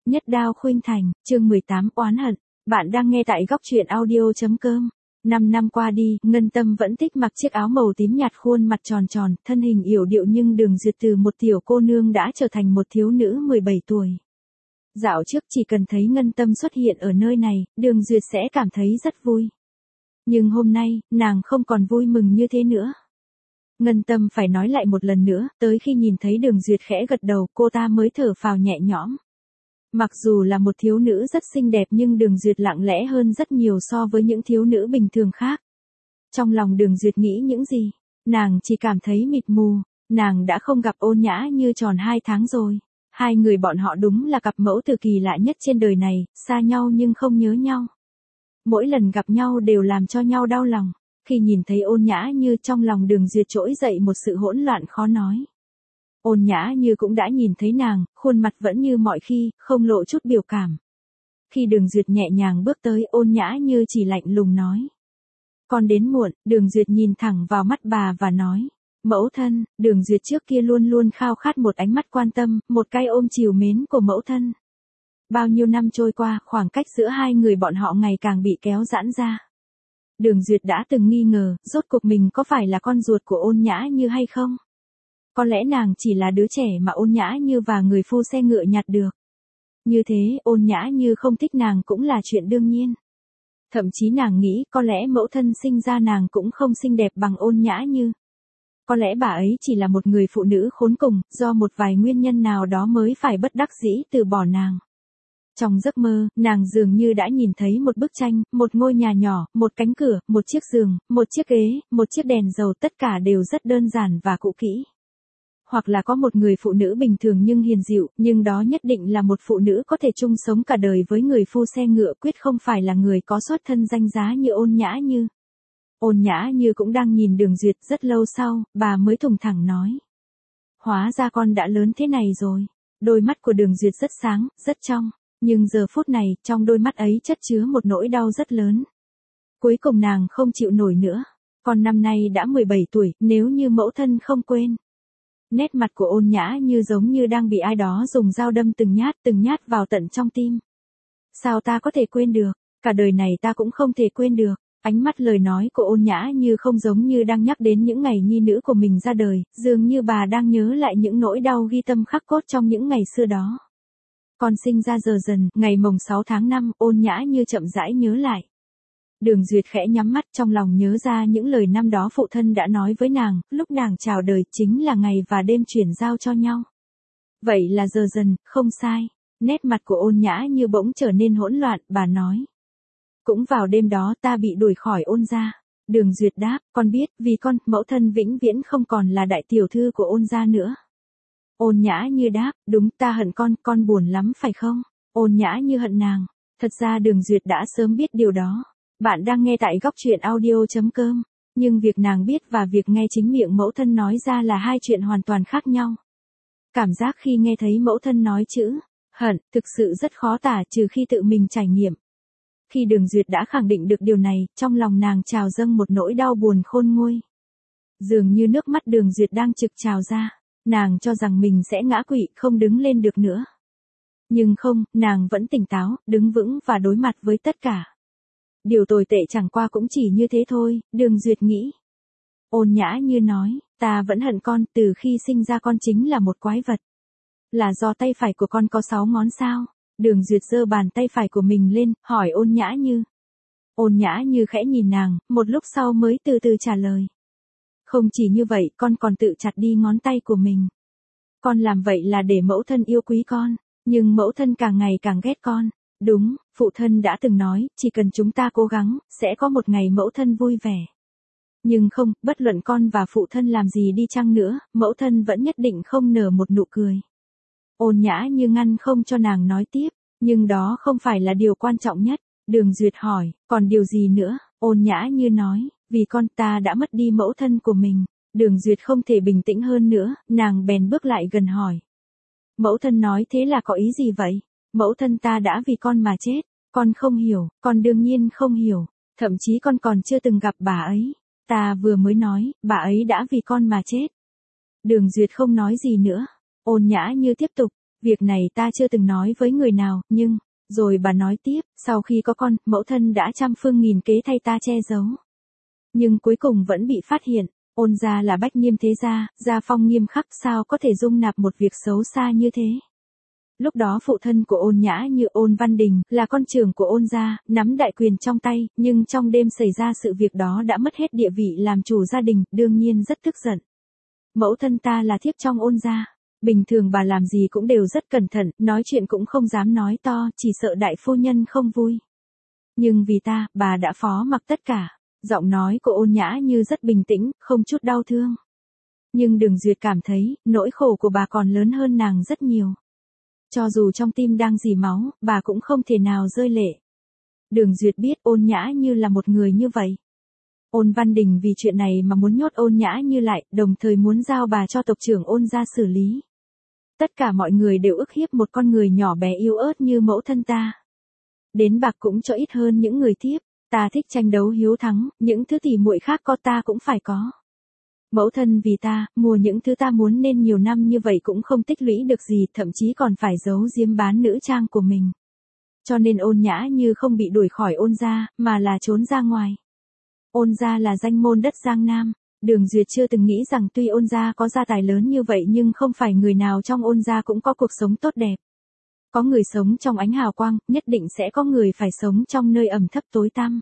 Nhất Đao Khuynh Thành, chương 18 oán hận. Bạn đang nghe tại góc truyện audio.com. 5 năm qua đi, Ngân Tâm vẫn thích mặc chiếc áo màu tím nhạt, khuôn mặt tròn tròn, thân hình yểu điệu, nhưng Đường Duyệt từ một tiểu cô nương đã trở thành một thiếu nữ 17 tuổi. Dạo trước chỉ cần thấy Ngân Tâm xuất hiện ở nơi này, Đường Duyệt sẽ cảm thấy rất vui. Nhưng hôm nay, nàng không còn vui mừng như thế nữa. Ngân Tâm phải nói lại một lần nữa, tới khi nhìn thấy Đường Duyệt khẽ gật đầu, cô ta mới thở phào nhẹ nhõm. Mặc dù là một thiếu nữ rất xinh đẹp nhưng Đường Duyệt lặng lẽ hơn rất nhiều so với những thiếu nữ bình thường khác. Trong lòng Đường Duyệt nghĩ những gì? Nàng chỉ cảm thấy mịt mù, nàng đã không gặp Ôn Nhã Như tròn 2 tháng rồi. Hai người bọn họ đúng là cặp mẫu tử kỳ lạ nhất trên đời này, xa nhau nhưng không nhớ nhau. Mỗi lần gặp nhau đều làm cho nhau đau lòng. Khi nhìn thấy Ôn Nhã Như, trong lòng Đường Duyệt trỗi dậy một sự hỗn loạn khó nói. Ôn Nhã Như cũng đã nhìn thấy nàng, khuôn mặt vẫn như mọi khi, không lộ chút biểu cảm. Khi Đường Duyệt nhẹ nhàng bước tới, Ôn Nhã Như chỉ lạnh lùng nói. Con đến muộn. Đường Duyệt nhìn thẳng vào mắt bà và nói. Mẫu thân. Đường Duyệt trước kia luôn luôn khao khát một ánh mắt quan tâm, một cái ôm trìu mến của mẫu thân. Bao nhiêu năm trôi qua, khoảng cách giữa hai người bọn họ ngày càng bị kéo giãn ra. Đường Duyệt đã từng nghi ngờ, rốt cuộc mình có phải là con ruột của Ôn Nhã Như hay không? Có lẽ nàng chỉ là đứa trẻ mà Ôn Nhã Như và người phu xe ngựa nhặt được. Như thế, Ôn Nhã Như không thích nàng cũng là chuyện đương nhiên. Thậm chí nàng nghĩ có lẽ mẫu thân sinh ra nàng cũng không xinh đẹp bằng Ôn Nhã Như. Có lẽ bà ấy chỉ là một người phụ nữ khốn cùng, do một vài nguyên nhân nào đó mới phải bất đắc dĩ từ bỏ nàng. Trong giấc mơ, nàng dường như đã nhìn thấy một bức tranh, một ngôi nhà nhỏ, một cánh cửa, một chiếc giường, một chiếc ghế, một chiếc đèn dầu, tất cả đều rất đơn giản và cũ kỹ. Hoặc là có một người phụ nữ bình thường nhưng hiền dịu, nhưng đó nhất định là một phụ nữ có thể chung sống cả đời với người phu xe ngựa, quyết không phải là người có xuất thân danh giá như Ôn Nhã Như. Ôn Nhã Như cũng đang nhìn Đường Duyệt. Rất lâu sau, bà mới thùng thẳng nói. Hóa ra con đã lớn thế này rồi. Đôi mắt của Đường Duyệt rất sáng, rất trong. Nhưng giờ phút này, trong đôi mắt ấy chất chứa một nỗi đau rất lớn. Cuối cùng nàng không chịu nổi nữa. Con năm nay đã 17 tuổi, nếu như mẫu thân không quên. Nét mặt của Ôn Nhã Như giống như đang bị ai đó dùng dao đâm từng nhát vào tận trong tim. Sao ta có thể quên được? Cả đời này ta cũng không thể quên được. Ánh mắt lời nói của Ôn Nhã Như không giống như đang nhắc đến những ngày nhi nữ của mình ra đời, dường như bà đang nhớ lại những nỗi đau ghi tâm khắc cốt trong những ngày xưa đó. Con sinh ra giờ dần, ngày mồng 6 tháng 5, Ôn Nhã Như chậm rãi nhớ lại. Đường Duyệt khẽ nhắm mắt, trong lòng nhớ ra những lời năm đó phụ thân đã nói với nàng, lúc nàng chào đời chính là ngày và đêm chuyển giao cho nhau. Vậy là giờ dần, không sai. Nét mặt của Ôn Nhã Như bỗng trở nên hỗn loạn, bà nói. Cũng vào đêm đó ta bị đuổi khỏi Ôn gia. Đường Duyệt đáp, con biết, vì con, mẫu thân vĩnh viễn không còn là đại tiểu thư của Ôn gia nữa. Ôn Nhã Như đáp, đúng, ta hận con buồn lắm phải không? Ôn Nhã Như hận nàng. Thật ra Đường Duyệt đã sớm biết điều đó. Bạn đang nghe tại góc truyện audio.com. Nhưng việc nàng biết và việc nghe chính miệng mẫu thân nói ra là hai chuyện hoàn toàn khác nhau. Cảm giác khi nghe thấy mẫu thân nói chữ hận, thực sự rất khó tả trừ khi tự mình trải nghiệm. Khi Đường Duyệt đã khẳng định được điều này, trong lòng nàng trào dâng một nỗi đau buồn khôn nguôi. Dường như nước mắt Đường Duyệt đang trực trào ra. Nàng cho rằng mình sẽ ngã quỵ, không đứng lên được nữa. Nhưng không, nàng vẫn tỉnh táo, đứng vững và đối mặt với tất cả. Điều tồi tệ chẳng qua cũng chỉ như thế thôi, Đường Duyệt nghĩ. Ôn Nhã Như nói, ta vẫn hận con, từ khi sinh ra con chính là một quái vật. Là do tay phải của con có 6 ngón sao? Đường Duyệt giơ bàn tay phải của mình lên, hỏi Ôn Nhã Như. Ôn Nhã Như khẽ nhìn nàng, một lúc sau mới từ từ trả lời. Không chỉ như vậy, con còn tự chặt đi ngón tay của mình. Con làm vậy là để mẫu thân yêu quý con, nhưng mẫu thân càng ngày càng ghét con. Đúng, phụ thân đã từng nói, chỉ cần chúng ta cố gắng, sẽ có một ngày mẫu thân vui vẻ. Nhưng không, bất luận con và phụ thân làm gì đi chăng nữa, mẫu thân vẫn nhất định không nở một nụ cười. Ôn Nhã Như ngăn không cho nàng nói tiếp, nhưng đó không phải là điều quan trọng nhất. Đường Duyệt hỏi, còn điều gì nữa? Ôn Nhã Như nói, vì con ta đã mất đi mẫu thân của mình. Đường Duyệt không thể bình tĩnh hơn nữa, nàng bèn bước lại gần hỏi. Mẫu thân nói thế là có ý gì vậy? Mẫu thân ta đã vì con mà chết. Con không hiểu, con đương nhiên không hiểu. Thậm chí con còn chưa từng gặp bà ấy. Ta vừa mới nói, bà ấy đã vì con mà chết. Đường Duyệt không nói gì nữa. Ôn Nhã Như tiếp tục, Việc này ta chưa từng nói với người nào, nhưng, rồi bà nói tiếp, sau khi có con, mẫu thân đã trăm phương nghìn kế thay ta che giấu. Nhưng cuối cùng vẫn bị phát hiện, Ôn gia là bách niêm thế gia, gia phong nghiêm khắc sao có thể dung nạp một việc xấu xa như thế. Lúc đó phụ thân của Ôn Nhã Như Ôn Văn Đình là con trưởng của Ôn gia, nắm đại quyền trong tay, nhưng trong đêm xảy ra sự việc đó đã mất hết địa vị làm chủ gia đình, đương nhiên rất tức giận. Mẫu thân ta là thiếp trong Ôn gia, bình thường bà làm gì cũng đều rất cẩn thận, nói chuyện cũng không dám nói to, chỉ sợ đại phu nhân không vui. Nhưng vì ta, bà đã phó mặc tất cả. Giọng nói của Ôn Nhã Như rất bình tĩnh, không chút đau thương. Nhưng Đường Duyệt cảm thấy, nỗi khổ của bà còn lớn hơn nàng rất nhiều. Cho dù trong tim đang rỉ máu, bà cũng không thể nào rơi lệ. Đường Duyệt biết Ôn Nhã Như là một người như vậy. Ôn Văn Đình vì chuyện này mà muốn nhốt Ôn Nhã Như lại, đồng thời muốn giao bà cho tộc trưởng Ôn gia xử lý. Tất cả mọi người đều ức hiếp một con người nhỏ bé yếu ớt như mẫu thân ta. Đến bạc cũng cho ít hơn những người tiếp. Ta thích tranh đấu hiếu thắng, những thứ tỉ muội khác có ta cũng phải có. Mẫu thân vì ta, mua những thứ ta muốn nên nhiều năm như vậy cũng không tích lũy được gì, thậm chí còn phải giấu giếm bán nữ trang của mình. Cho nên Ôn Nhã Như không bị đuổi khỏi Ôn gia, mà là trốn ra ngoài. Ôn gia là danh môn đất Giang Nam. Đường Duyệt chưa từng nghĩ rằng tuy Ôn gia có gia tài lớn như vậy nhưng không phải người nào trong Ôn gia cũng có cuộc sống tốt đẹp. Có người sống trong ánh hào quang, nhất định sẽ có người phải sống trong nơi ẩm thấp tối tăm.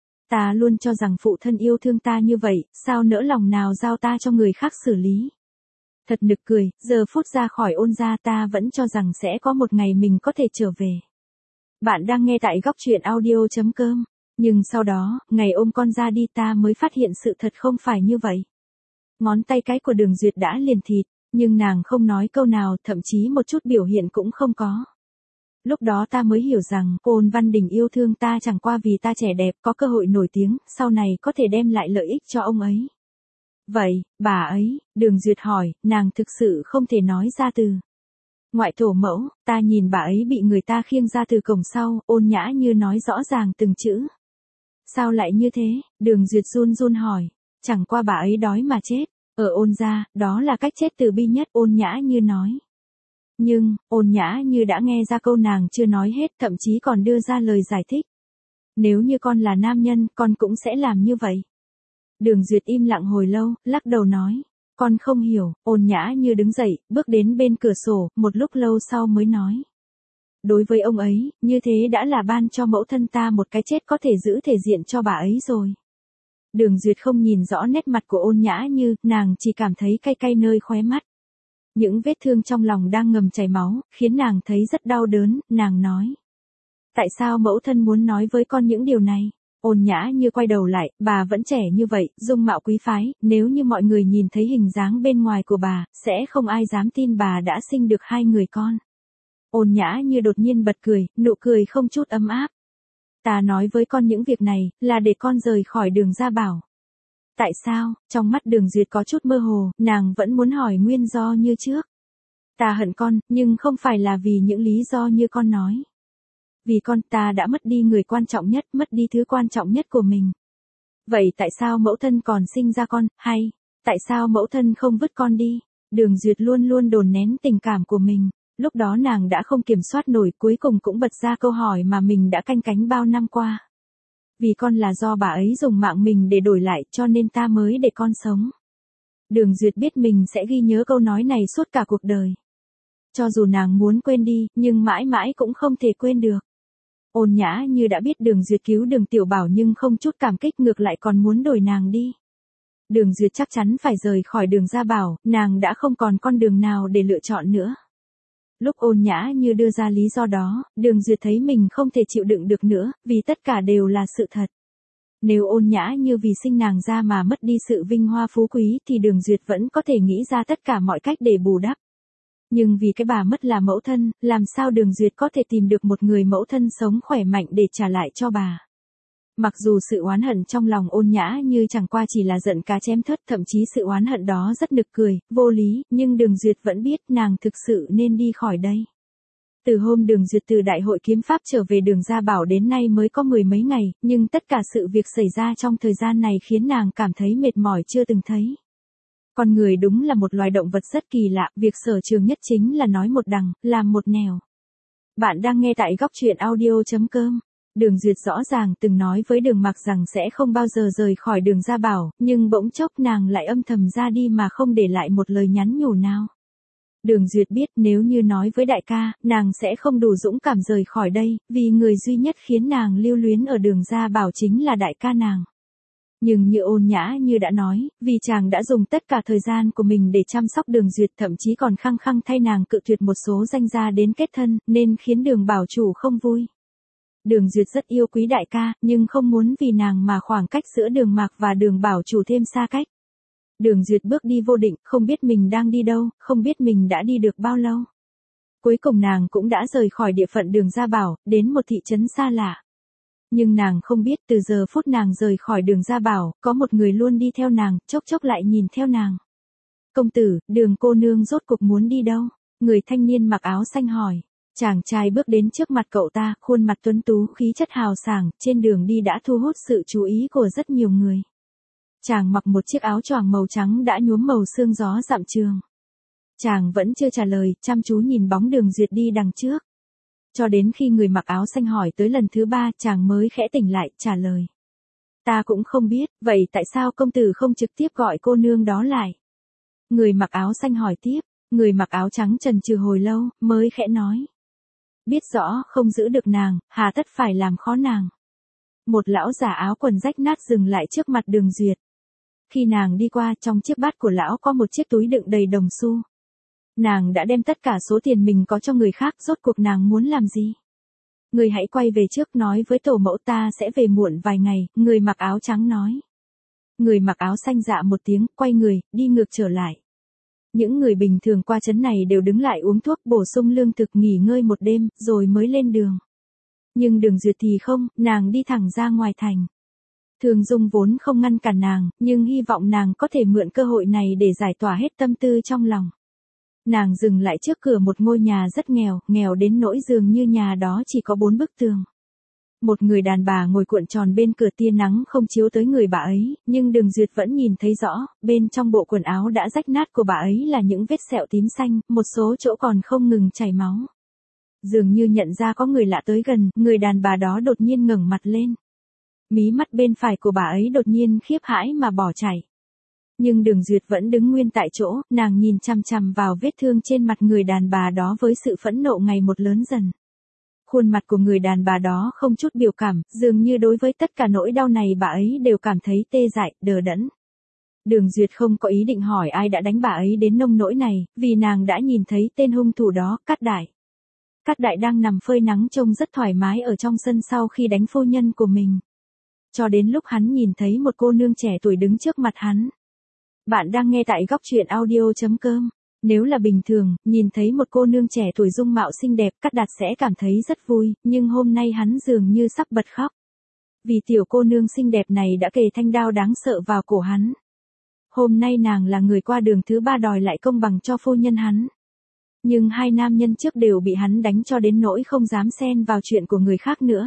Ta luôn cho rằng phụ thân yêu thương ta như vậy, sao nỡ lòng nào giao ta cho người khác xử lý. Thật nực cười, giờ phút ra khỏi Ôn gia ta vẫn cho rằng sẽ có một ngày mình có thể trở về. Bạn đang nghe tại góc truyện audio.com. Nhưng sau đó, ngày ôm con ra đi ta mới phát hiện sự thật không phải như vậy. Ngón tay cái của Đường Duyệt đã liền thịt, nhưng nàng không nói câu nào, thậm chí một chút biểu hiện cũng không có. Lúc đó ta mới hiểu rằng, Ôn Văn Đình yêu thương ta chẳng qua vì ta trẻ đẹp, có cơ hội nổi tiếng, sau này có thể đem lại lợi ích cho ông ấy. Vậy, bà ấy, Đường Duyệt hỏi, nàng thực sự không thể nói ra từ. Ngoại thổ mẫu, ta nhìn bà ấy bị người ta khiêng ra từ cổng sau, Ôn Nhã Như nói rõ ràng từng chữ. Sao lại như thế? Đường Duyệt run run hỏi. Chẳng qua bà ấy đói mà chết. Ở Ôn gia, đó là cách chết từ bi nhất, Ôn Nhã Như nói. Nhưng, Ôn Nhã Như đã nghe ra câu nàng chưa nói hết, thậm chí còn đưa ra lời giải thích. Nếu như con là nam nhân, con cũng sẽ làm như vậy. Đường Duyệt im lặng hồi lâu, lắc đầu nói. Con không hiểu, Ôn Nhã Như đứng dậy, bước đến bên cửa sổ, một lúc lâu sau mới nói. Đối với ông ấy, như thế đã là ban cho mẫu thân ta một cái chết có thể giữ thể diện cho bà ấy rồi. Đường Duyệt không nhìn rõ nét mặt của Ôn Nhã Như, nàng chỉ cảm thấy cay cay nơi khóe mắt. Những vết thương trong lòng đang ngầm chảy máu, khiến nàng thấy rất đau đớn, nàng nói. Tại sao mẫu thân muốn nói với con những điều này? Ôn Nhã Như quay đầu lại, bà vẫn trẻ như vậy, dung mạo quý phái, nếu như mọi người nhìn thấy hình dáng bên ngoài của bà, sẽ không ai dám tin bà đã sinh được 2 người con. Ôn Nhã Như đột nhiên bật cười, nụ cười không chút ấm áp. Ta nói với con những việc này, là để con rời khỏi Đường Gia Bảo. Tại sao? Trong mắt Đường Duyệt có chút mơ hồ, nàng vẫn muốn hỏi nguyên do như trước. Ta hận con, nhưng không phải là vì những lý do như con nói. Vì con, ta đã mất đi người quan trọng nhất, mất đi thứ quan trọng nhất của mình. Vậy tại sao mẫu thân còn sinh ra con, hay, tại sao mẫu thân không vứt con đi? Đường Duyệt luôn luôn đồn nén tình cảm của mình. Lúc đó nàng đã không kiểm soát nổi, cuối cùng cũng bật ra câu hỏi mà mình đã canh cánh bao năm qua. Vì con là do bà ấy dùng mạng mình để đổi lại, cho nên ta mới để con sống. Đường Duyệt biết mình sẽ ghi nhớ câu nói này suốt cả cuộc đời. Cho dù nàng muốn quên đi, nhưng mãi mãi cũng không thể quên được. Ôn Nhã Như đã biết Đường Duyệt cứu Đường Tiểu Bảo nhưng không chút cảm kích, ngược lại còn muốn đổi nàng đi. Đường Duyệt chắc chắn phải rời khỏi Đường Gia Bảo, nàng đã không còn con đường nào để lựa chọn nữa. Lúc Ôn Nhã Như đưa ra lý do đó, Đường Duyệt thấy mình không thể chịu đựng được nữa, vì tất cả đều là sự thật. Nếu Ôn Nhã Như vì sinh nàng ra mà mất đi sự vinh hoa phú quý thì Đường Duyệt vẫn có thể nghĩ ra tất cả mọi cách để bù đắp. Nhưng vì cái bà mất là mẫu thân, làm sao Đường Duyệt có thể tìm được một người mẫu thân sống khỏe mạnh để trả lại cho bà. Mặc dù sự oán hận trong lòng Ôn Nhã Như chẳng qua chỉ là giận cá chém thớt, thậm chí sự oán hận đó rất nực cười, vô lý, nhưng Đường Duyệt vẫn biết nàng thực sự nên đi khỏi đây. Từ hôm Đường Duyệt từ Đại hội Kiếm Pháp trở về Đường Gia Bảo đến nay mới có 10 mấy ngày, nhưng tất cả sự việc xảy ra trong thời gian này khiến nàng cảm thấy mệt mỏi chưa từng thấy. Con người đúng là một loài động vật rất kỳ lạ, việc sở trường nhất chính là nói một đằng, làm một nẻo. Bạn đang nghe tại góc truyện audio.com. Đường Duyệt rõ ràng từng nói với Đường Mặc rằng sẽ không bao giờ rời khỏi Đường Gia Bảo, nhưng bỗng chốc nàng lại âm thầm ra đi mà không để lại một lời nhắn nhủ nào. Đường Duyệt biết nếu như nói với đại ca, nàng sẽ không đủ dũng cảm rời khỏi đây, vì người duy nhất khiến nàng lưu luyến ở Đường Gia Bảo chính là đại ca nàng. Nhưng như Ôn Nhã như đã nói, vì chàng đã dùng tất cả thời gian của mình để chăm sóc Đường Duyệt, thậm chí còn khăng khăng thay nàng cự tuyệt một số danh gia đến kết thân, nên khiến Đường Bảo chủ không vui. Đường Duyệt rất yêu quý đại ca, nhưng không muốn vì nàng mà khoảng cách giữa Đường Mạc và Đường Bảo chủ thêm xa cách. Đường Duyệt bước đi vô định, không biết mình đang đi đâu, không biết mình đã đi được bao lâu. Cuối cùng nàng cũng đã rời khỏi địa phận Đường Gia Bảo, đến một thị trấn xa lạ. Nhưng nàng không biết từ giờ phút nàng rời khỏi Đường Gia Bảo, có một người luôn đi theo nàng, chốc chốc lại nhìn theo nàng. Công tử, Đường cô nương rốt cuộc muốn đi đâu? Người thanh niên mặc áo xanh hỏi. Chàng trai bước đến trước mặt cậu ta, khuôn mặt tuấn tú, khí chất hào sảng, trên đường đi đã thu hút sự chú ý của rất nhiều người. Chàng mặc một chiếc áo choàng màu trắng đã nhuốm màu sương gió dặm trường. Chàng vẫn chưa trả lời, chăm chú nhìn bóng Đường Duyệt đi đằng trước. Cho đến khi người mặc áo xanh hỏi tới lần thứ 3, chàng mới khẽ tỉnh lại, trả lời. Ta cũng không biết, vậy tại sao công tử không trực tiếp gọi cô nương đó lại? Người mặc áo xanh hỏi tiếp, người mặc áo trắng chần chừ hồi lâu, mới khẽ nói. Biết rõ không giữ được nàng, hà tất phải làm khó nàng. Một lão giả áo quần rách nát dừng lại trước mặt Đường Duyệt. Khi nàng đi qua, trong chiếc bát của lão có một chiếc túi đựng đầy đồng xu. Nàng đã đem tất cả số tiền mình có cho người khác, rốt cuộc nàng muốn làm gì? Người hãy quay về trước, nói với tổ mẫu ta sẽ về muộn vài ngày, người mặc áo trắng nói. Người mặc áo xanh dạ một tiếng, quay người, đi ngược trở lại. Những người bình thường qua trấn này đều đứng lại uống thuốc bổ sung lương thực, nghỉ ngơi một đêm, rồi mới lên đường. Nhưng Đường Duyệt thì không, nàng đi thẳng ra ngoài thành. Thường Dung vốn không ngăn cản nàng, nhưng hy vọng nàng có thể mượn cơ hội này để giải tỏa hết tâm tư trong lòng. Nàng dừng lại trước cửa một ngôi nhà rất nghèo, nghèo đến nỗi dường như nhà đó chỉ có 4 bức tường. Một người đàn bà ngồi cuộn tròn bên cửa, tia nắng không chiếu tới người bà ấy, nhưng Đường Duyệt vẫn nhìn thấy rõ, bên trong bộ quần áo đã rách nát của bà ấy là những vết sẹo tím xanh, một số chỗ còn không ngừng chảy máu. Dường như nhận ra có người lạ tới gần, người đàn bà đó đột nhiên ngẩng mặt lên. Mí mắt bên phải của bà ấy đột nhiên khiếp hãi mà bỏ chảy. Nhưng Đường Duyệt vẫn đứng nguyên tại chỗ, nàng nhìn chằm chằm vào vết thương trên mặt người đàn bà đó với sự phẫn nộ ngày một lớn dần. Khuôn mặt của người đàn bà đó không chút biểu cảm, dường như đối với tất cả nỗi đau này bà ấy đều cảm thấy tê dại, đờ đẫn. Đường Duyệt không có ý định hỏi ai đã đánh bà ấy đến nông nỗi này, vì nàng đã nhìn thấy tên hung thủ đó, Cát Đại. Cát Đại đang nằm phơi nắng trông rất thoải mái ở trong sân sau khi đánh phu nhân của mình. Cho đến lúc hắn nhìn thấy một cô nương trẻ tuổi đứng trước mặt hắn. Bạn đang nghe tại góc truyện audio.com. Nếu là bình thường, nhìn thấy một cô nương trẻ tuổi dung mạo xinh đẹp, Cát Đạt sẽ cảm thấy rất vui, nhưng hôm nay hắn dường như sắp bật khóc. Vì tiểu cô nương xinh đẹp này đã kề thanh đao đáng sợ vào cổ hắn. Hôm nay nàng là người qua đường thứ 3 đòi lại công bằng cho phu nhân hắn. Nhưng hai nam nhân trước đều bị hắn đánh cho đến nỗi không dám xen vào chuyện của người khác nữa.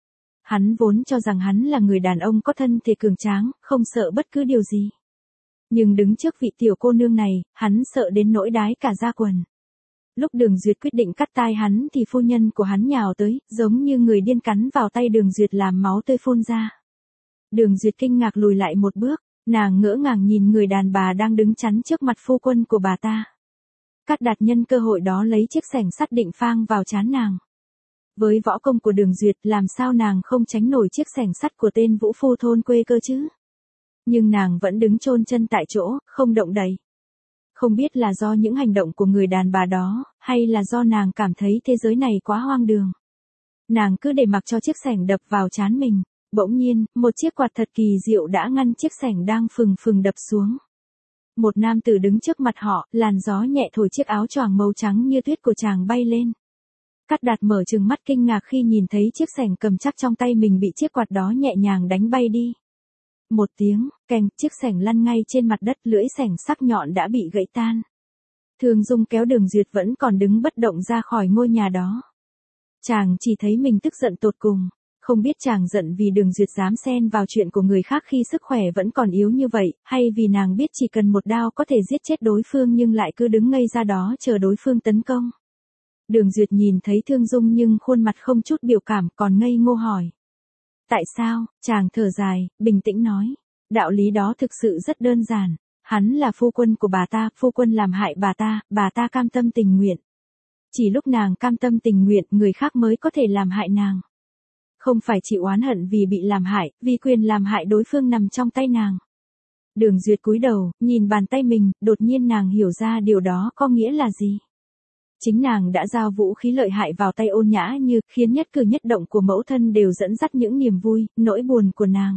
Hắn vốn cho rằng hắn là người đàn ông có thân thể cường tráng, không sợ bất cứ điều gì. Nhưng đứng trước vị tiểu cô nương này, hắn sợ đến nỗi đái cả da quần. Lúc Đường Duyệt quyết định cắt tai hắn thì phu nhân của hắn nhào tới, giống như người điên cắn vào tay Đường Duyệt làm máu tươi phun ra. Đường Duyệt kinh ngạc lùi lại một bước, nàng ngỡ ngàng nhìn người đàn bà đang đứng chắn trước mặt phu quân của bà ta. Cát Đạt nhân cơ hội đó lấy chiếc xẻng sắt định phang vào trán nàng. Với võ công của Đường Duyệt, làm sao nàng không tránh nổi chiếc xẻng sắt của tên vũ phu thôn quê cơ chứ? Nhưng nàng vẫn đứng chôn chân tại chỗ, không động đậy. Không biết là do những hành động của người đàn bà đó, hay là do nàng cảm thấy thế giới này quá hoang đường. Nàng cứ để mặc cho chiếc xẻng đập vào trán mình. Bỗng nhiên, một chiếc quạt thật kỳ diệu đã ngăn chiếc xẻng đang phừng phừng đập xuống. Một nam tử đứng trước mặt họ, làn gió nhẹ thổi chiếc áo choàng màu trắng như tuyết của chàng bay lên. Cát Đạt mở trừng mắt kinh ngạc khi nhìn thấy chiếc xẻng cầm chắc trong tay mình bị chiếc quạt đó nhẹ nhàng đánh bay đi. Một tiếng, keng, chiếc xẻng lăn ngay trên mặt đất, lưỡi xẻng sắc nhọn đã bị gãy tan. Thường Dung kéo Đường Duyệt vẫn còn đứng bất động ra khỏi ngôi nhà đó. Chàng chỉ thấy mình tức giận tột cùng. Không biết chàng giận vì Đường Duyệt dám xen vào chuyện của người khác khi sức khỏe vẫn còn yếu như vậy, hay vì nàng biết chỉ cần một đao có thể giết chết đối phương nhưng lại cứ đứng ngây ra đó chờ đối phương tấn công. Đường Duyệt nhìn thấy Thương Dung nhưng khuôn mặt không chút biểu cảm, còn ngây ngô hỏi. Tại sao? Chàng thở dài, bình tĩnh nói. Đạo lý đó thực sự rất đơn giản. Hắn là phu quân của bà ta, phu quân làm hại bà ta cam tâm tình nguyện. Chỉ lúc nàng cam tâm tình nguyện, người khác mới có thể làm hại nàng. Không phải chịu oán hận vì bị làm hại, vì quyền làm hại đối phương nằm trong tay nàng. Đường Duyệt cúi đầu, nhìn bàn tay mình, đột nhiên nàng hiểu ra điều đó có nghĩa là gì. Chính nàng đã giao vũ khí lợi hại vào tay Ôn Nhã Như, khiến nhất cử nhất động của mẫu thân đều dẫn dắt những niềm vui, nỗi buồn của nàng.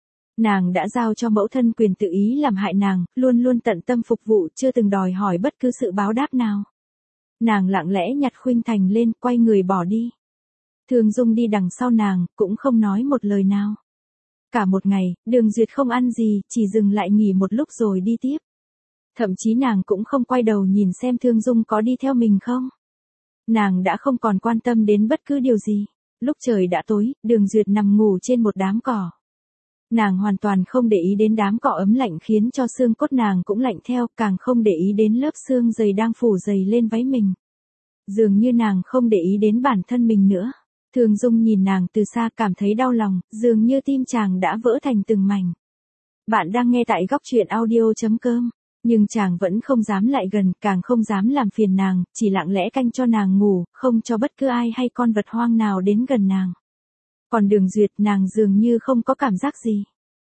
Nàng đã giao cho mẫu thân quyền tự ý làm hại nàng, luôn luôn tận tâm phục vụ, chưa từng đòi hỏi bất cứ sự báo đáp nào. Nàng lặng lẽ nhặt khuynh thành lên, quay người bỏ đi. Thương Dung đi đằng sau nàng, cũng không nói một lời nào. Cả một ngày, Đường Duyệt không ăn gì, chỉ dừng lại nghỉ một lúc rồi đi tiếp. Thậm chí nàng cũng không quay đầu nhìn xem Thương Dung có đi theo mình không. Nàng đã không còn quan tâm đến bất cứ điều gì. Lúc trời đã tối, Đường Duyệt nằm ngủ trên một đám cỏ. Nàng hoàn toàn không để ý đến đám cỏ ấm lạnh khiến cho xương cốt nàng cũng lạnh theo, càng không để ý đến lớp xương dày đang phủ dày lên váy mình. Dường như nàng không để ý đến bản thân mình nữa. Thương Dung nhìn nàng từ xa cảm thấy đau lòng, dường như tim chàng đã vỡ thành từng mảnh. Bạn đang nghe tại góc audio.com. Nhưng chàng vẫn không dám lại gần, càng không dám làm phiền nàng, chỉ lặng lẽ canh cho nàng ngủ, không cho bất cứ ai hay con vật hoang nào đến gần nàng. Còn Đường Duyệt, nàng dường như không có cảm giác gì.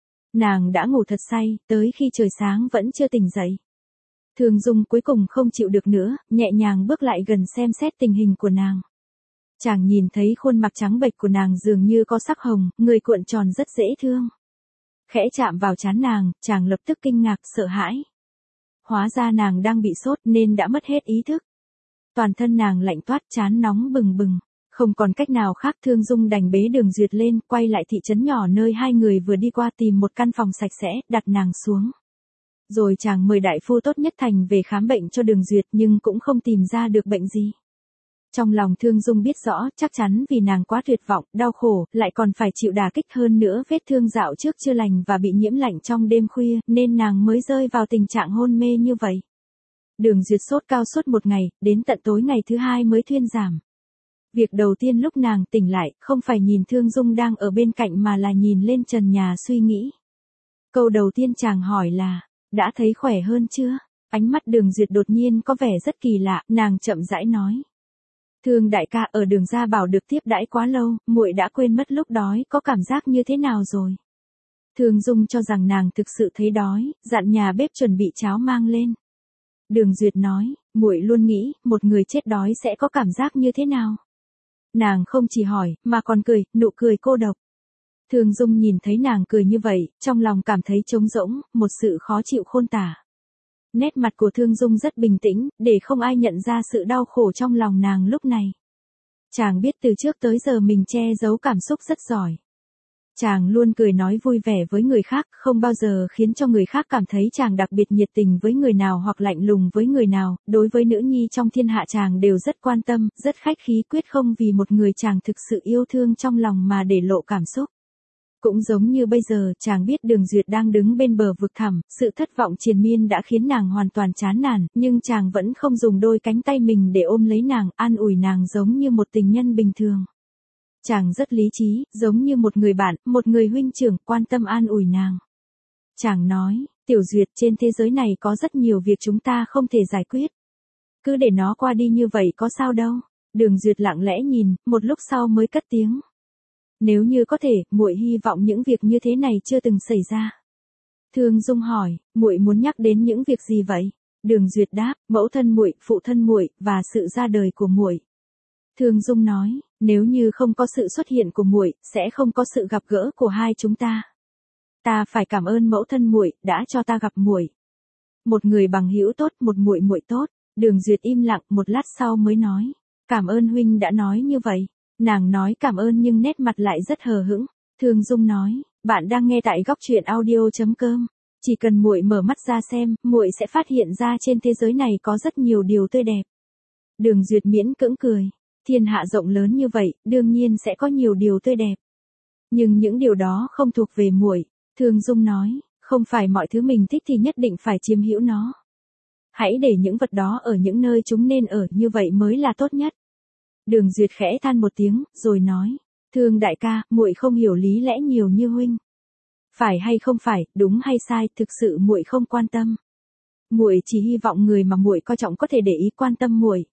Nàng đã ngủ thật say, tới khi trời sáng vẫn chưa tỉnh dậy. Thương Dung cuối cùng không chịu được nữa, nhẹ nhàng bước lại gần xem xét tình hình của nàng. Chàng nhìn thấy khuôn mặt trắng bệch của nàng dường như có sắc hồng, người cuộn tròn rất dễ thương. Khẽ chạm vào trán nàng, chàng lập tức kinh ngạc, sợ hãi. Hóa ra nàng đang bị sốt nên đã mất hết ý thức. Toàn thân nàng lạnh toát, trán nóng bừng bừng. Không còn cách nào khác, Thương Dung đành bế Đường Duyệt lên, quay lại thị trấn nhỏ nơi hai người vừa đi qua, tìm một căn phòng sạch sẽ, đặt nàng xuống. Rồi chàng mời đại phu tốt nhất thành về khám bệnh cho Đường Duyệt nhưng cũng không tìm ra được bệnh gì. Trong lòng Thương Dung biết rõ, chắc chắn vì nàng quá tuyệt vọng, đau khổ, lại còn phải chịu đả kích hơn nữa, vết thương dạo trước chưa lành và bị nhiễm lạnh trong đêm khuya, nên nàng mới rơi vào tình trạng hôn mê như vậy. Đường Duyệt sốt cao suốt một ngày, đến tận tối ngày thứ hai mới thuyên giảm. Việc đầu tiên lúc nàng tỉnh lại, không phải nhìn Thương Dung đang ở bên cạnh mà là nhìn lên trần nhà suy nghĩ. Câu đầu tiên chàng hỏi là, đã thấy khỏe hơn chưa? Ánh mắt Đường Duyệt đột nhiên có vẻ rất kỳ lạ, nàng chậm rãi nói. Thương đại ca, ở Đường gia bảo được tiếp đãi quá lâu, muội đã quên mất lúc đói có cảm giác như thế nào rồi. Thương Dung cho rằng nàng thực sự thấy đói, dặn nhà bếp chuẩn bị cháo mang lên. Đường Duyệt nói, muội luôn nghĩ, một người chết đói sẽ có cảm giác như thế nào. Nàng không chỉ hỏi, mà còn cười, nụ cười cô độc. Thương Dung nhìn thấy nàng cười như vậy, trong lòng cảm thấy trống rỗng, một sự khó chịu khôn tả. Nét mặt của Thương Dung rất bình tĩnh, để không ai nhận ra sự đau khổ trong lòng nàng lúc này. Chàng biết từ trước tới giờ mình che giấu cảm xúc rất giỏi. Chàng luôn cười nói vui vẻ với người khác, không bao giờ khiến cho người khác cảm thấy chàng đặc biệt nhiệt tình với người nào hoặc lạnh lùng với người nào. Đối với nữ nhi trong thiên hạ chàng đều rất quan tâm, rất khách khí, quyết không vì một người chàng thực sự yêu thương trong lòng mà để lộ cảm xúc. Cũng giống như bây giờ, chàng biết Đường Duyệt đang đứng bên bờ vực thẳm, sự thất vọng triền miên đã khiến nàng hoàn toàn chán nản, nhưng chàng vẫn không dùng đôi cánh tay mình để ôm lấy nàng, an ủi nàng giống như một tình nhân bình thường. Chàng rất lý trí, giống như một người bạn, một người huynh trưởng, quan tâm an ủi nàng. Chàng nói, Tiểu Duyệt, trên thế giới này có rất nhiều việc chúng ta không thể giải quyết. Cứ để nó qua đi như vậy có sao đâu. Đường Duyệt lặng lẽ nhìn, một lúc sau mới cất tiếng. Nếu như có thể, muội hy vọng những việc như thế này chưa từng xảy ra. Thương Dung hỏi, muội muốn nhắc đến những việc gì vậy? Đường Duyệt đáp, mẫu thân muội, phụ thân muội và sự ra đời của muội. Thương Dung nói, nếu như không có sự xuất hiện của muội, sẽ không có sự gặp gỡ của hai chúng ta. Ta phải cảm ơn mẫu thân muội đã cho ta gặp muội. Một người bằng hữu tốt, một muội muội tốt. Đường Duyệt im lặng một lát sau mới nói, cảm ơn huynh đã nói như vậy. Nàng nói cảm ơn nhưng nét mặt lại rất hờ hững. Thương Dung nói, bạn đang nghe tại góc audio.com. Chỉ cần muội mở mắt ra xem, muội sẽ phát hiện ra trên thế giới này có rất nhiều điều tươi đẹp. Đường Duyệt miễn cưỡng cười. Thiên hạ rộng lớn như vậy, đương nhiên sẽ có nhiều điều tươi đẹp. Nhưng những điều đó không thuộc về muội, Thương Dung nói, không phải mọi thứ mình thích thì nhất định phải chiếm hữu nó. Hãy để những vật đó ở những nơi chúng nên ở, như vậy mới là tốt nhất. Đường Duyệt khẽ than một tiếng, rồi nói, Thương đại ca, muội không hiểu lý lẽ nhiều như huynh. Phải hay không phải, đúng hay sai, thực sự muội không quan tâm. Muội chỉ hy vọng người mà muội coi trọng có thể để ý quan tâm muội.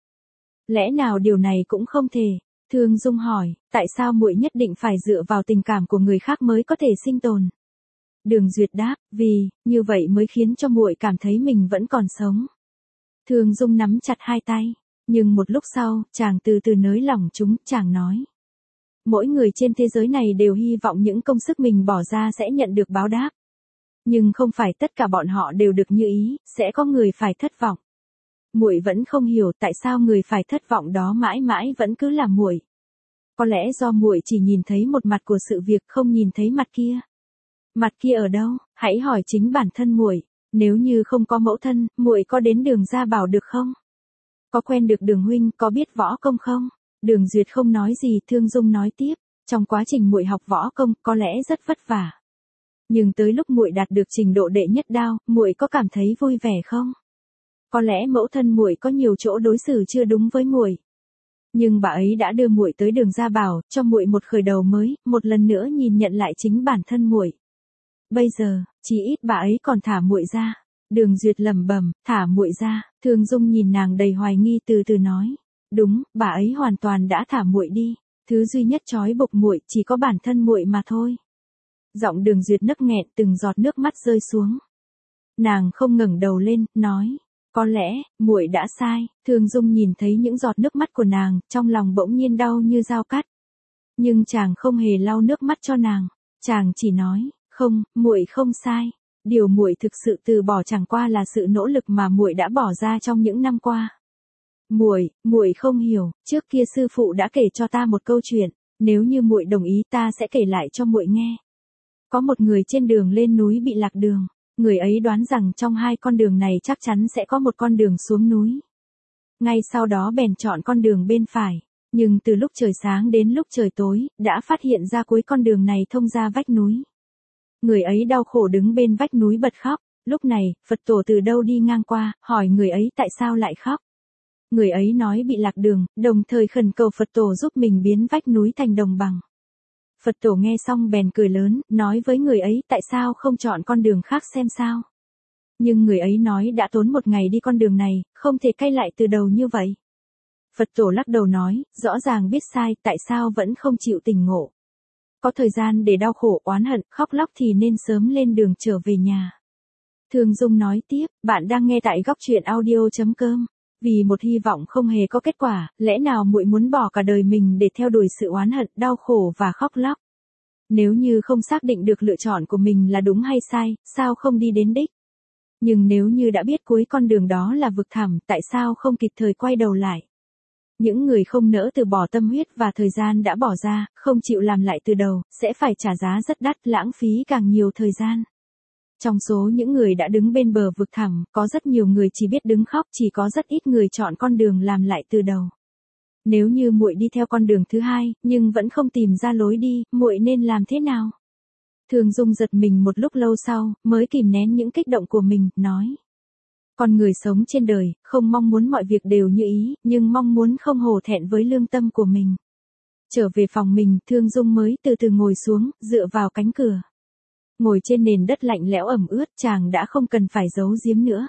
Lẽ nào điều này cũng không thể? Thương Dung hỏi, tại sao muội nhất định phải dựa vào tình cảm của người khác mới có thể sinh tồn? Đường Duyệt đáp, vì như vậy mới khiến cho muội cảm thấy mình vẫn còn sống. Thương Dung nắm chặt hai tay, nhưng một lúc sau, chàng từ từ nới lỏng chúng, chàng nói. Mỗi người trên thế giới này đều hy vọng những công sức mình bỏ ra sẽ nhận được báo đáp. Nhưng không phải tất cả bọn họ đều được như ý, sẽ có người phải thất vọng. Muội vẫn không hiểu tại sao người phải thất vọng đó mãi mãi vẫn cứ là muội. Có lẽ do muội chỉ nhìn thấy một mặt của sự việc, không nhìn thấy mặt kia. Mặt kia ở đâu? Hãy hỏi chính bản thân muội. Nếu như không có mẫu thân, muội có đến Đường Gia Bảo được không? Có quen được Đường huynh, có biết võ công không? Đường Duyệt không nói gì, Thương Dung nói tiếp, trong quá trình muội học võ công, có lẽ rất vất vả. Nhưng tới lúc muội đạt được trình độ đệ nhất đao, muội có cảm thấy vui vẻ không? Có lẽ mẫu thân muội có nhiều chỗ đối xử chưa đúng với muội. Nhưng bà ấy đã đưa muội tới Đường Gia Bảo, cho muội một khởi đầu mới, một lần nữa nhìn nhận lại chính bản thân muội. Bây giờ, chỉ ít bà ấy còn thả muội ra. Đường Duyệt lẩm bẩm, thả muội ra. Thương Dung nhìn nàng đầy hoài nghi, từ từ nói, đúng, bà ấy hoàn toàn đã thả muội đi. Thứ duy nhất trói buộc muội chỉ có bản thân muội mà thôi. Giọng Đường Duyệt nấc nghẹn, từng giọt nước mắt rơi xuống. Nàng không ngẩng đầu lên, nói, có lẽ muội đã sai. Thương Dung nhìn thấy những giọt nước mắt của nàng, trong lòng bỗng nhiên đau như dao cắt. Nhưng chàng không hề lau nước mắt cho nàng, chàng chỉ nói, không, muội không sai. Điều muội thực sự từ bỏ chẳng qua là sự nỗ lực mà muội đã bỏ ra trong những năm qua. Muội không hiểu, trước kia sư phụ đã kể cho ta một câu chuyện, nếu như muội đồng ý ta sẽ kể lại cho muội nghe. Có một người trên đường lên núi bị lạc đường, người ấy đoán rằng trong hai con đường này chắc chắn sẽ có một con đường xuống núi. Ngay sau đó bèn chọn con đường bên phải, nhưng từ lúc trời sáng đến lúc trời tối, đã phát hiện ra cuối con đường này thông ra vách núi. Người ấy đau khổ đứng bên vách núi bật khóc, lúc này, Phật tổ từ đâu đi ngang qua, hỏi người ấy tại sao lại khóc. Người ấy nói bị lạc đường, đồng thời khẩn cầu Phật tổ giúp mình biến vách núi thành đồng bằng. Phật tổ nghe xong bèn cười lớn, nói với người ấy tại sao không chọn con đường khác xem sao. Nhưng người ấy nói đã tốn một ngày đi con đường này, không thể quay lại từ đầu như vậy. Phật tổ lắc đầu nói, rõ ràng biết sai, tại sao vẫn không chịu tỉnh ngộ. Có thời gian để đau khổ oán hận, khóc lóc thì nên sớm lên đường trở về nhà. Thương Dung nói tiếp, bạn đang nghe tại góc truyện audio.com. Vì một hy vọng không hề có kết quả, lẽ nào muội muốn bỏ cả đời mình để theo đuổi sự oán hận, đau khổ và khóc lóc? Nếu như không xác định được lựa chọn của mình là đúng hay sai, sao không đi đến đích? Nhưng nếu như đã biết cuối con đường đó là vực thẳm, tại sao không kịp thời quay đầu lại? Những người không nỡ từ bỏ tâm huyết và thời gian đã bỏ ra, không chịu làm lại từ đầu, sẽ phải trả giá rất đắt, lãng phí càng nhiều thời gian. Trong số những người đã đứng bên bờ vực thẳm, có rất nhiều người chỉ biết đứng khóc, chỉ có rất ít người chọn con đường làm lại từ đầu. Nếu như muội đi theo con đường thứ hai, nhưng vẫn không tìm ra lối đi, muội nên làm thế nào? Thương Dung giật mình một lúc lâu sau, mới kìm nén những kích động của mình, nói. Con người sống trên đời, không mong muốn mọi việc đều như ý, nhưng mong muốn không hổ thẹn với lương tâm của mình. Trở về phòng mình, Thương Dung mới từ từ ngồi xuống, dựa vào cánh cửa. Ngồi trên nền đất lạnh lẽo ẩm ướt, chàng đã không cần phải giấu giếm nữa.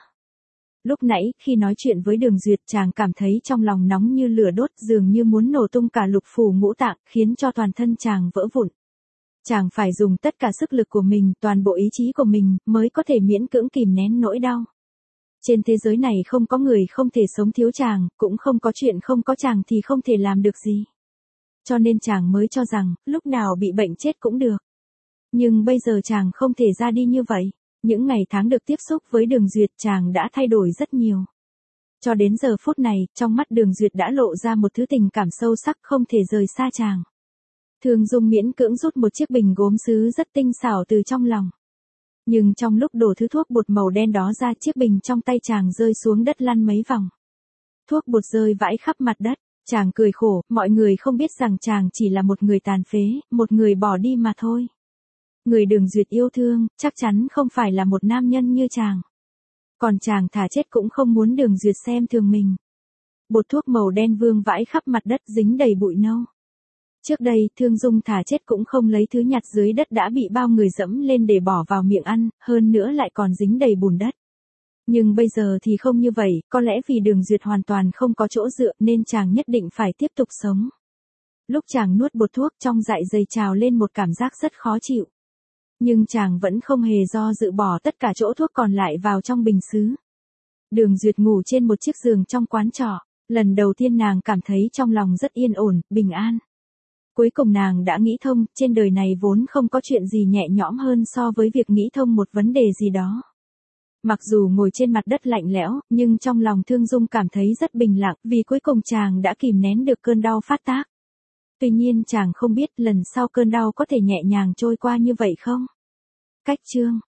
Lúc nãy, khi nói chuyện với Đường Duyệt, chàng cảm thấy trong lòng nóng như lửa đốt, dường như muốn nổ tung cả lục phủ ngũ tạng, khiến cho toàn thân chàng vỡ vụn. Chàng phải dùng tất cả sức lực của mình, toàn bộ ý chí của mình, mới có thể miễn cưỡng kìm nén nỗi đau. Trên thế giới này không có người không thể sống thiếu chàng, cũng không có chuyện không có chàng thì không thể làm được gì. Cho nên chàng mới cho rằng, lúc nào bị bệnh chết cũng được. Nhưng bây giờ chàng không thể ra đi như vậy. Những ngày tháng được tiếp xúc với Đường Duyệt, chàng đã thay đổi rất nhiều. Cho đến giờ phút này, trong mắt Đường Duyệt đã lộ ra một thứ tình cảm sâu sắc không thể rời xa chàng. Thương Dung miễn cưỡng rút một chiếc bình gốm sứ rất tinh xảo từ trong lòng. Nhưng trong lúc đổ thứ thuốc bột màu đen đó ra, chiếc bình trong tay chàng rơi xuống đất lăn mấy vòng. Thuốc bột rơi vãi khắp mặt đất, Chàng cười khổ, mọi người không biết rằng chàng chỉ là một người tàn phế, một người bỏ đi mà thôi. Người Đường Duyệt yêu thương, chắc chắn không phải là một nam nhân như chàng. Còn chàng thà chết cũng không muốn Đường Duyệt xem thường mình. Bột thuốc màu đen vương vãi khắp mặt đất dính đầy bụi nâu. Trước đây, Thương Dung thà chết cũng không lấy thứ nhặt dưới đất đã bị bao người dẫm lên để bỏ vào miệng ăn, hơn nữa lại còn dính đầy bùn đất. Nhưng bây giờ thì không như vậy, có lẽ vì Đường Duyệt hoàn toàn không có chỗ dựa nên chàng nhất định phải tiếp tục sống. Lúc chàng nuốt bột thuốc trong dạ dày trào lên một cảm giác rất khó chịu. Nhưng chàng vẫn không hề do dự bỏ tất cả chỗ thuốc còn lại vào trong bình sứ. Đường Duyệt ngủ trên một chiếc giường trong quán trọ. Lần đầu tiên nàng cảm thấy trong lòng rất yên ổn, bình an. Cuối cùng nàng đã nghĩ thông, trên đời này vốn không có chuyện gì nhẹ nhõm hơn so với việc nghĩ thông một vấn đề gì đó. Mặc dù ngồi trên mặt đất lạnh lẽo, nhưng trong lòng Thương Dung cảm thấy rất bình lặng, vì cuối cùng chàng đã kìm nén được cơn đau phát tác. Tuy nhiên chàng không biết lần sau cơn đau có thể nhẹ nhàng trôi qua như vậy không? Cách chương